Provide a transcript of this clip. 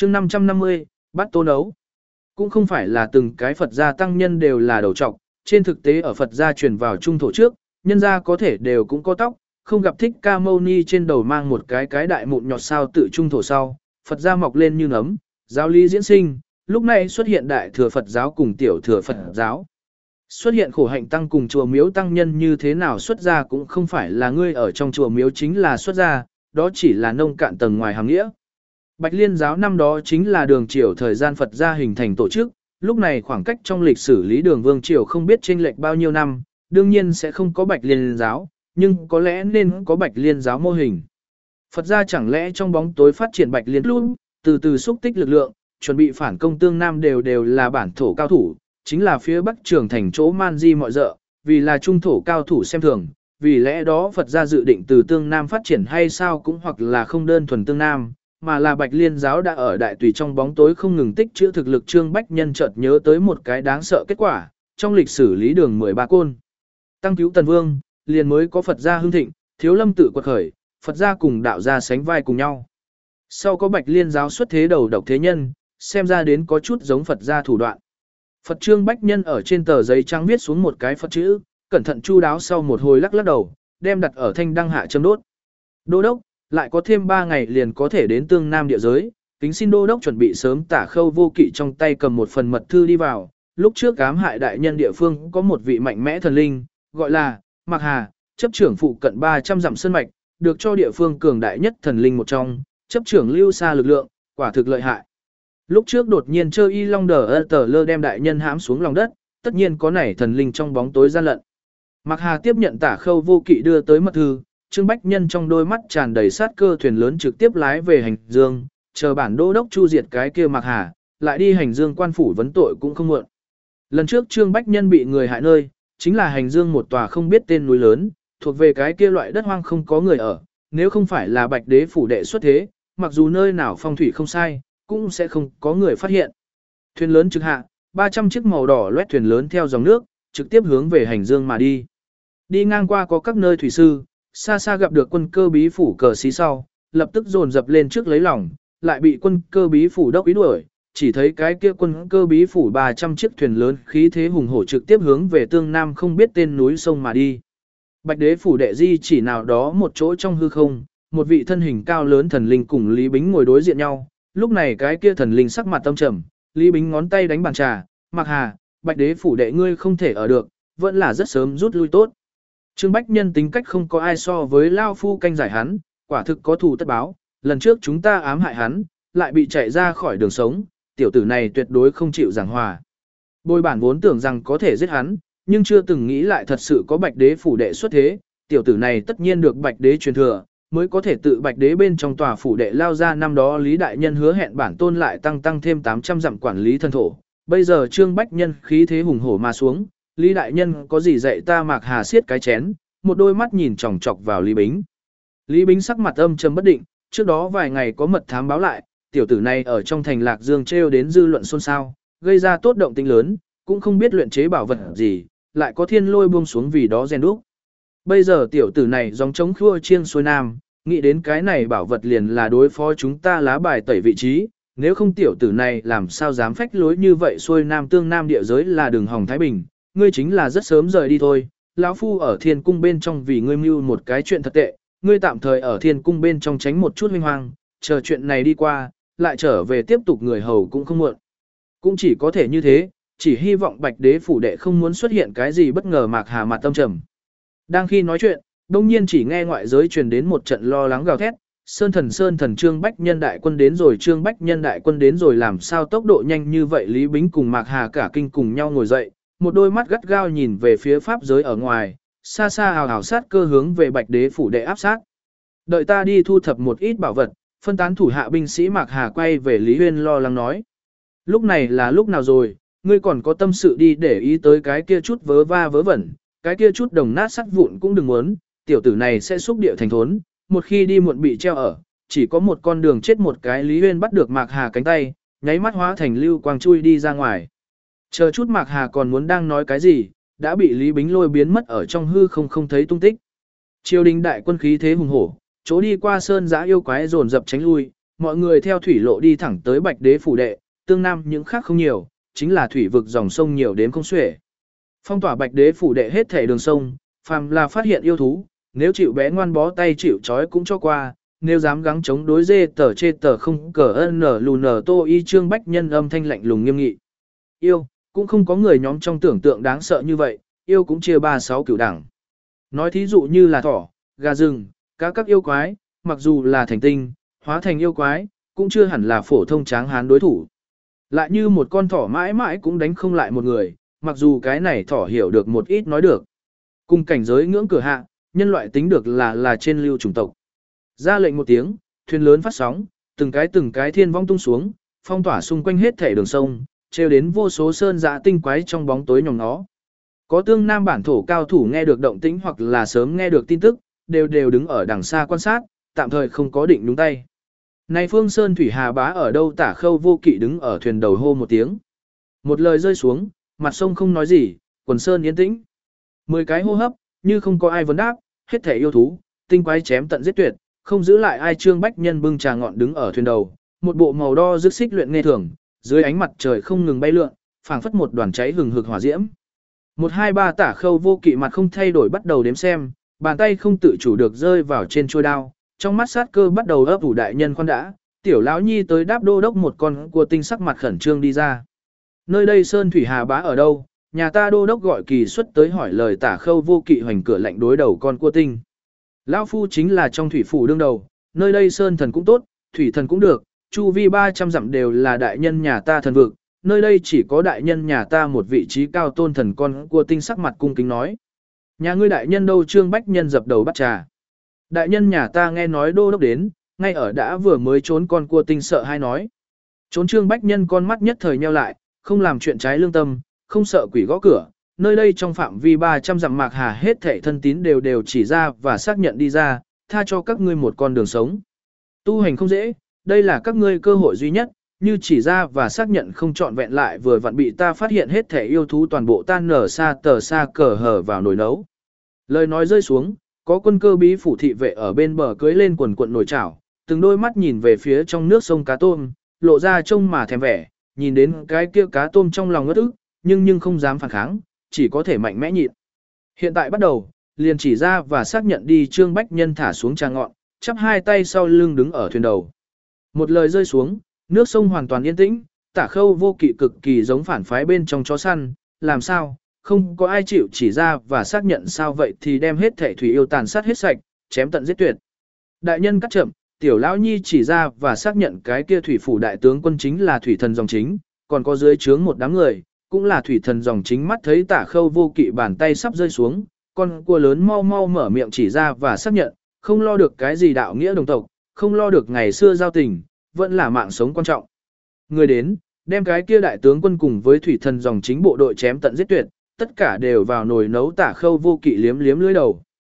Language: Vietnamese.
chương 550, bắt tô nấu. Cũng không phải là từng cái Phật gia tăng nhân đều là đầu trọc, trên thực tế ở Phật gia truyền vào trung thổ trước, nhân gia có thể đều cũng có tóc, không gặp Thích Ca Mâu Ni trên đầu mang một cái đại mụn nhọt sao tự trung thổ sau, Phật gia mọc lên như nấm, giáo lý diễn sinh, lúc này xuất hiện đại thừa Phật giáo cùng tiểu thừa Phật giáo. Xuất hiện khổ hạnh tăng cùng chùa miếu tăng nhân như thế nào xuất gia cũng không phải là ngươi ở trong chùa miếu chính là xuất gia, đó chỉ là nông cạn tầng ngoài hàng nghĩa. Bạch Liên giáo năm đó chính là đường triều thời gian Phật gia hình thành tổ chức, lúc này khoảng cách trong lịch sử Lý Đường Vương triều không biết chênh lệch bao nhiêu năm, đương nhiên sẽ không có Bạch Liên giáo, nhưng có lẽ nên có Bạch Liên giáo mô hình. Phật gia chẳng lẽ trong bóng tối phát triển Bạch Liên luôn, từ từ xúc tích lực lượng, chuẩn bị phản công tương Nam đều là bản thổ cao thủ, chính là phía Bắc Trường Thành chỗ man di mọi dợ, vì là trung thổ cao thủ xem thường, vì lẽ đó Phật gia dự định từ tương Nam phát triển hay sao cũng hoặc là không đơn thuần tương Nam, mà là Bạch Liên giáo đã ở đại tùy trong bóng tối không ngừng tích trữ thực lực. Trương Bách Nhân chợt nhớ tới một cái đáng sợ kết quả, trong lịch sử Lý Đường 13 côn. Tăng cứu Tần Vương, liền mới có Phật gia hưng thịnh, Thiếu Lâm tự quật khởi, Phật gia cùng đạo gia sánh vai cùng nhau. Sau có Bạch Liên giáo xuất thế đầu độc thế nhân, xem ra đến có chút giống Phật gia thủ đoạn. Phật Trương Bách Nhân ở trên tờ giấy trắng viết xuống một cái Phật chữ, cẩn thận chu đáo sau một hồi lắc đầu, đem đặt ở thanh đăng hạ châm đốt. Đô đốc, lại có thêm 3 ngày liền có thể đến tương Nam địa giới, kính xin đô đốc chuẩn bị sớm. Tả Khâu Vô Kỵ trong tay cầm một phần mật thư đi vào, lúc trước ám hại đại nhân địa phương có một vị mạnh mẽ thần linh, gọi là Mạc Hà, chấp trưởng phụ cận 300 dặm sơn mạch, được cho địa phương cường đại nhất thần linh một trong, chấp trưởng lưu xa lực lượng, quả thực lợi hại. Lúc trước đột nhiên chơi y long đờ tờ lơ đem đại nhân hãm xuống lòng đất, tất nhiên có nảy thần linh trong bóng tối gian lận. Mạc Hà tiếp nhận Tả Khâu Vô Kỵ đưa tới mật thư, Trương Bách Nhân trong đôi mắt tràn đầy sát cơ, thuyền lớn trực tiếp lái về Hành Dương, chờ bản đô đốc chu diệt cái kia Mạc Hà, lại đi Hành Dương quan phủ vấn tội cũng không muộn. Lần trước Trương Bách Nhân bị người hại nơi, chính là Hành Dương một tòa không biết tên núi lớn, thuộc về cái kia loại đất hoang không có người ở, nếu không phải là Bạch Đế phủ đệ xuất thế, mặc dù nơi nào phong thủy không sai, cũng sẽ không có người phát hiện. Thuyền lớn trực hạ, 300 chiếc màu đỏ loét thuyền lớn theo dòng nước, trực tiếp hướng về Hành Dương mà đi. Đi ngang qua có các nơi thủy sư, xa xa gặp được quân cơ bí phủ cờ xí sau, lập tức dồn dập lên trước lấy lòng, lại bị quân cơ bí phủ đốc ý đuổi, chỉ thấy cái kia quân cơ bí phủ 300 chiếc thuyền lớn khí thế hùng hổ trực tiếp hướng về tương Nam không biết tên núi sông mà đi. Bạch Đế phủ đệ di chỉ nào đó một chỗ trong hư không, một vị thân hình cao lớn thần linh cùng Lý Bính ngồi đối diện nhau, lúc này cái kia thần linh sắc mặt tâm trầm, Lý Bính ngón tay đánh bàn trà, Mạc Hà, Bạch Đế phủ đệ ngươi không thể ở được, vẫn là rất sớm rút lui tốt. Trương Bách Nhân tính cách không có ai so với Lao Phu canh giải hắn, quả thực có thù tất báo, lần trước chúng ta ám hại hắn, lại bị chạy ra khỏi đường sống, tiểu tử này tuyệt đối không chịu giảng hòa. Bồi bản vốn tưởng rằng có thể giết hắn, nhưng chưa từng nghĩ lại thật sự có Bạch Đế phủ đệ xuất thế, tiểu tử này tất nhiên được Bạch Đế truyền thừa, mới có thể tự Bạch Đế bên trong tòa phủ đệ lao ra. Năm đó Lý Đại Nhân hứa hẹn bản tôn lại tăng thêm 800 dặm quản lý thân thổ, bây giờ Trương Bách Nhân khí thế hùng hổ mà xuống, Lý Đại Nhân có gì dạy ta? Mạc Hà siết cái chén, một đôi mắt nhìn chòng chọc vào Lý Bính. Lý Bính sắc mặt âm trầm bất định, trước đó vài ngày có mật thám báo lại, tiểu tử này ở trong thành Lạc Dương trêu đến dư luận xôn xao, gây ra tốt động tĩnh lớn, cũng không biết luyện chế bảo vật gì, lại có thiên lôi buông xuống vì đó rèn đúc. Bây giờ tiểu tử này gióng trống khua chiêng xuôi nam, nghĩ đến cái này bảo vật liền là đối phó chúng ta lá bài tẩy vị trí, nếu không tiểu tử này làm sao dám phách lối như vậy xuôi nam tương nam địa giới là đường hòng Thái Bình, ngươi chính là rất sớm rời đi thôi. Lão Phu ở thiên cung bên trong vì ngươi mưu một cái chuyện thật tệ, ngươi tạm thời ở thiên cung bên trong tránh một chút huy hoang, chờ chuyện này đi qua, lại trở về tiếp tục người hầu cũng không muộn. Cũng chỉ có thể như thế, chỉ hy vọng Bạch Đế phủ đệ không muốn xuất hiện cái gì bất ngờ. Mạc Hà mặt tâm trầm. Đang khi nói chuyện, đông nhiên chỉ nghe ngoại giới truyền đến một trận lo lắng gào thét, Sơn thần Trương Bách Nhân đại quân đến rồi, Trương Bách Nhân đại quân đến rồi, làm sao tốc độ nhanh như vậy? Lý Bính cùng Mạc Hà cả kinh cùng nhau ngồi dậy, một đôi mắt gắt gao nhìn về phía pháp giới ở ngoài, xa xa hào hào sát cơ hướng về Bạch Đế phủ đệ áp sát. Đợi ta đi thu thập một ít bảo vật, phân tán thủ hạ binh sĩ. Mạc Hà quay về Lý Huyên lo lắng nói. Lúc này là lúc nào rồi, ngươi còn có tâm sự đi để ý tới cái kia chút vớ va vớ vẩn, cái kia chút đồng nát sắt vụn cũng đừng muốn, tiểu tử này sẽ xúc địa thành thốn, một khi đi muộn bị treo ở, chỉ có một con đường chết một cái. Lý Huyên bắt được Mạc Hà cánh tay, nháy mắt hóa thành lưu quang chui đi ra ngoài. Chờ chút Mạc Hà còn muốn đang nói cái gì, đã bị Lý Bính lôi biến mất ở trong hư không thấy tung tích. Triều đình đại quân khí thế hùng hổ, chỗ đi qua sơn giã yêu quái dồn dập tránh lui, mọi người theo thủy lộ đi thẳng tới Bạch Đế phủ đệ, tương nam những khác không nhiều, chính là thủy vực dòng sông nhiều đến không xuể. Phong tỏa Bạch Đế phủ đệ hết thể đường sông, phàm là phát hiện yêu thú, nếu chịu bé ngoan bó tay chịu trói cũng cho qua, nếu dám gắng chống đối dê tờ chê tờ không cờ ân nở lù nở tô y Trương Bách Nhân âm thanh lạnh lùng nghiêm nghị. Yêu, cũng không có người nhóm trong tưởng tượng đáng sợ như vậy, yêu cũng chia 36 cửu đẳng. Nói thí dụ như là thỏ, gà rừng, cá các yêu quái, mặc dù là thành tinh, hóa thành yêu quái, cũng chưa hẳn là phổ thông tráng hán đối thủ. Lại như một con thỏ mãi mãi cũng đánh không lại một người, mặc dù cái này thỏ hiểu được một ít nói được. Cùng cảnh giới ngưỡng cửa hạ, nhân loại tính được là trên lưu chủng tộc. Ra lệnh một tiếng, thuyền lớn phát sóng, từng cái thiên vong tung xuống, phong tỏa xung quanh hết thể đường sông, treo đến vô số sơn dã tinh quái trong bóng tối nhòm nó. Có tương nam bản thổ cao thủ nghe được động tĩnh hoặc là sớm nghe được tin tức, đều đứng ở đằng xa quan sát, tạm thời không có định đúng tay. Này phương sơn thủy hà bá ở đâu Tả Khâu Vô Kỵ đứng ở thuyền đầu hô một tiếng. Một lời rơi xuống, mặt sông không nói gì, quần sơn yên tĩnh. 10 cái hô hấp, như không có ai vấn đáp, hết thể yêu thú, tinh quái chém tận giết tuyệt, không giữ lại ai. Trương Bách Nhân bưng trà ngọn đứng ở thuyền đầu, một bộ màu đo rực xích luyện nghe thường, dưới ánh mặt trời không ngừng bay lượn, phảng phất một đoàn cháy hừng hực hỏa diễm. 1 2 3 Tả Khâu Vô Kỵ mặt không thay đổi bắt đầu đếm xem, bàn tay không tự chủ được rơi vào trên chuôi đao, trong mắt sát cơ bắt đầu ấp ủ. Đại nhân khoan đã, tiểu lão nhi tới đáp đô đốc một con cua tinh sắc mặt khẩn trương đi ra. Nơi đây sơn thủy hà bá ở đâu? Nhà ta đô đốc gọi Kỳ Xuất tới hỏi lời. Tả Khâu Vô Kỵ hoành cửa lạnh đối đầu con cua tinh. Lão phu chính là trong thủy phủ đương đầu, nơi đây sơn thần cũng tốt, thủy thần cũng được, chu vi 300 dặm đều là đại nhân nhà ta thần vực, nơi đây chỉ có đại nhân nhà ta một vị trí cao tôn thần. Con cua tinh sắc mặt cung kính nói. Nhà ngươi đại nhân đâu? Trương Bách Nhân dập đầu bắt trà. Đại nhân nhà ta nghe nói đô đốc đến, ngay ở đã vừa mới trốn. Con cua tinh sợ hay nói. Trốn? Trương Bách Nhân con mắt nhất thời nheo lại, không làm chuyện trái lương tâm, không sợ quỷ gõ cửa. Nơi đây trong phạm vi 300 dặm mạc hà hết thảy thân tín đều chỉ ra và xác nhận đi ra, tha cho các ngươi một con đường sống. Tu hành không dễ, đây là các ngươi cơ hội duy nhất, như chỉ ra và xác nhận không trọn vẹn lại vừa vặn bị ta phát hiện hết thảy yêu thú toàn bộ tan nở xa tờ xa cờ hở vào nồi nấu. Lời nói rơi xuống, có quân cơ bí phủ thị vệ ở bên bờ cưới lên quần cuộn nồi chảo, từng đôi mắt nhìn về phía trong nước sông cá tôm, lộ ra trông mà thèm vẻ, nhìn đến cái kia cá tôm trong lòng ngất ức, nhưng không dám phản kháng, chỉ có thể mạnh mẽ nhịn. Hiện tại bắt đầu, liền chỉ ra và xác nhận đi. Trương Bách Nhân thả xuống trà ngọn, chắp hai tay sau lưng đứng ở thuyền đầu. Một lời rơi xuống, nước sông hoàn toàn yên tĩnh. Tả Khâu Vô Kỵ cực kỳ giống phản phái bên trong chó săn, làm sao, không có ai chịu chỉ ra và xác nhận sao? Vậy thì đem hết thể thủy yêu tàn sát hết sạch, chém tận giết tuyệt. Đại nhân cắt chậm, tiểu lão nhi chỉ ra và xác nhận cái kia thủy phủ đại tướng quân chính là thủy thần dòng chính, còn có dưới trướng một đám người, cũng là thủy thần dòng chính. Mắt thấy Tả Khâu Vô Kỵ bàn tay sắp rơi xuống, con cua lớn mau mau mở miệng chỉ ra và xác nhận, không lo được cái gì đạo nghĩa đồng tộc, không lo được ngày xưa giao tình, vẫn là mạng sống quan trọng. Người đến, đem cái kia đại tướng quân cùng với thủy thần dòng chính bộ đội chém tận giết tuyệt, tất cả đều vào nồi nấu. Tả Khâu Vô Kỵ liếm liếm lưỡi đầu.